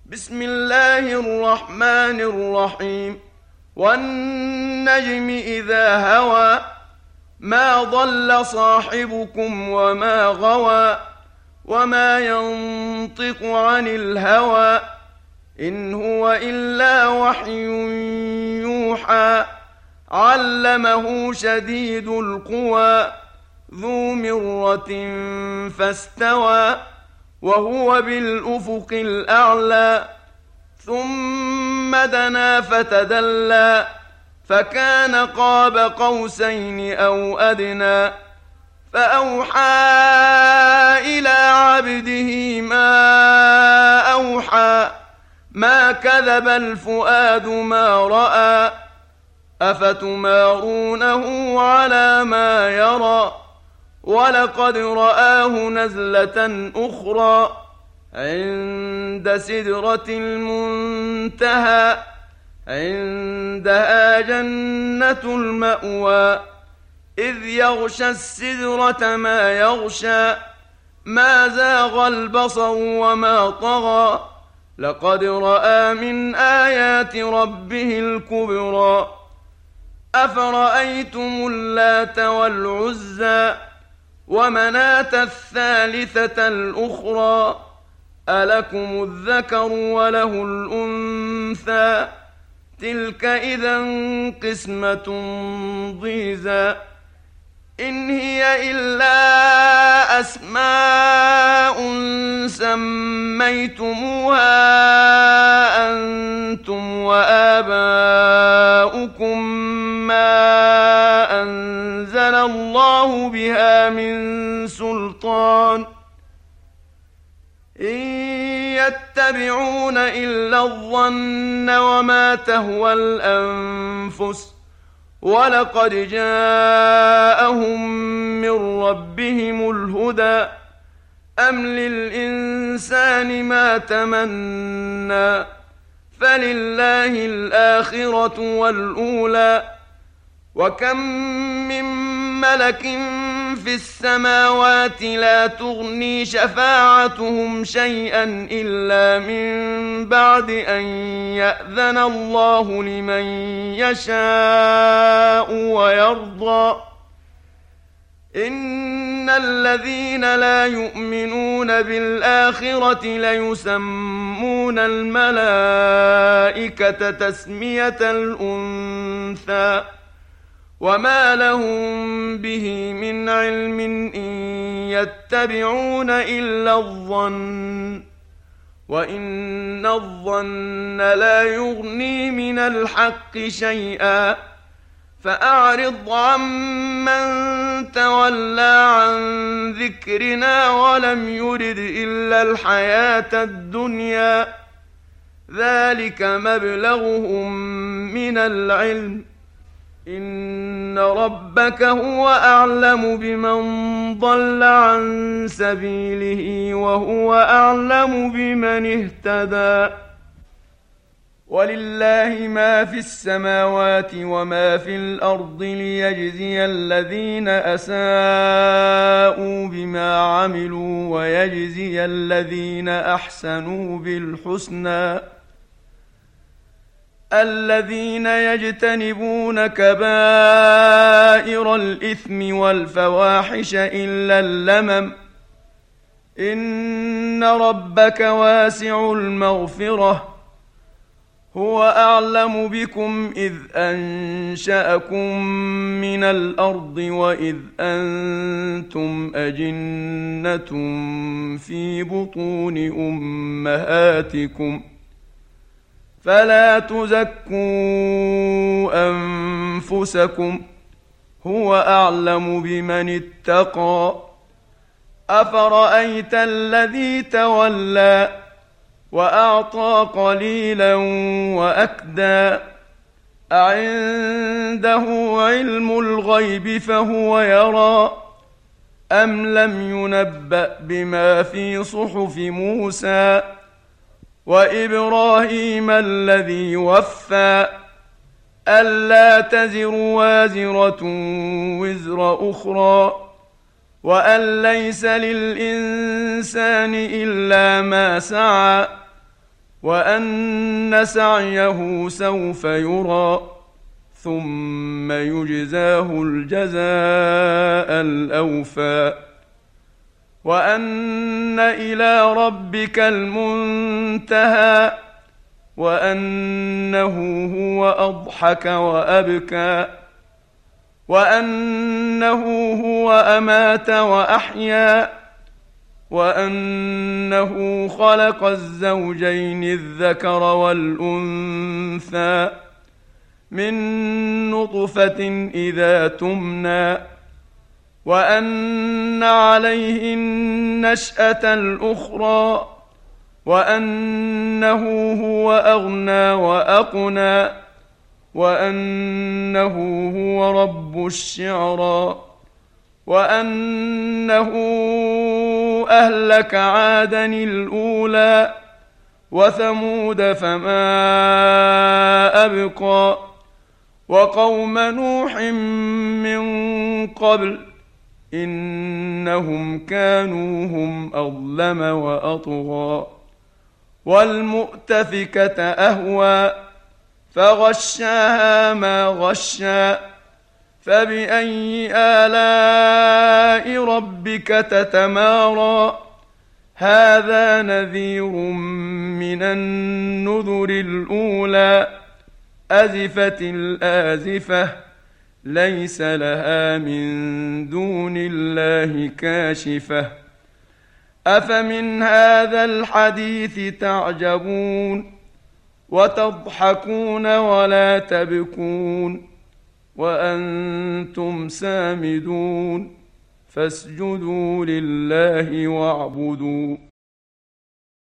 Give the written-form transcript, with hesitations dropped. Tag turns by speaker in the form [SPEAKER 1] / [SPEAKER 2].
[SPEAKER 1] بسم الله الرحمن الرحيم. والنجم إذا هوى ما ضل صاحبكم وما غوى وما ينطق عن الهوى إن هو إلا وحي يوحى علمه شديد القوى ذو مرة فاستوى وهو بالأفق الأعلى ثم دنا فتدلى فكان قاب قوسين أو أدنى فأوحى إلى عبده ما أوحى ما كذب الفؤاد ما رأى أفتمارونه على ما يرى ولقد رآه نزلة أخرى عند سدرة المنتهى عندها جنة المأوى إذ يغشى السدرة ما يغشى ما زاغ البصر وما طغى لقد رأى من آيات ربه الكبرى أفرأيتم اللات والعزى ومناة الثالثة الأخرى ألكم الذكر وله الأنثى تلك إذا قسمة ضيزى إن هي إلا أسماء سميتموها أنتم وآباؤكم ما أنزل الله بها من سلطان إن يتبعون إلا الظن وما تهوى الأنفس ولقد جاءهم من ربهم الهدى أم للإنسان ما تمنى فلله الآخرة والأولى وكم من ملك في السماوات لا تغني شفاعتهم شيئا إلا من بعد أن يأذن الله لمن يشاء ويرضى إن الذين لا يؤمنون بالآخرة ليسمون الملائكة تسمية الأنثى وما لهم به من علم إن يتبعون إلا الظن وإن الظن لا يغني من الحق شيئا فأعرض عمن تولى عن ذكرنا ولم يرد إلا الحياة الدنيا ذلك مبلغهم من العلم إن ربك هو أعلم بمن ضل عن سبيله وهو أعلم بمن اهتدى ولله ما في السماوات وما في الأرض ليجزي الذين أساءوا بما عملوا ويجزي الذين أحسنوا بالحسنى الذين يجتنبون كبائر الإثم والفواحش إلا اللمم إن ربك واسع المغفرة هو أعلم بكم إذ أنشأكم من الأرض وإذ أنتم أجنة في بطون أمهاتكم فلا تزكوا أنفسكم هو أعلم بمن اتقى أفرأيت الذي تولى وأعطى قليلا وأكدى أعنده علم الغيب فهو يرى أم لم ينبأ بما في صحف موسى وإبراهيم الذي وفى ألا تزر وازرة وزر أخرى وأن ليس للإنسان إلا ما سعى وأن سعيه سوف يرى ثم يجزاه الجزاء الأوفى وأن إلى ربك المنتهى وأنه هو أضحك وأبكى وأنه هو أمات وأحيا وأنه خلق الزوجين الذكر والأنثى من نطفة إذا تمنى وأن عليه النشأة الأخرى وأنه هو أغنى وأقنى وأنه هو رب الشعرى وأنه أهلك عادا الأولى وثمود فما أبقى وقوم نوح من قبل إنهم كانوا هم أظلم وأطغى والمؤتفكة أهوى فغشاها ما غشى فبأي آلاء ربك تتمارى هذا نذير من النذر الأولى أزفت الآزفة ليس لها من دون الله كاشفة أفمن هذا الحديث تعجبون وتضحكون ولا تبكون وأنتم سامدون فاسجدوا لله واعبدوا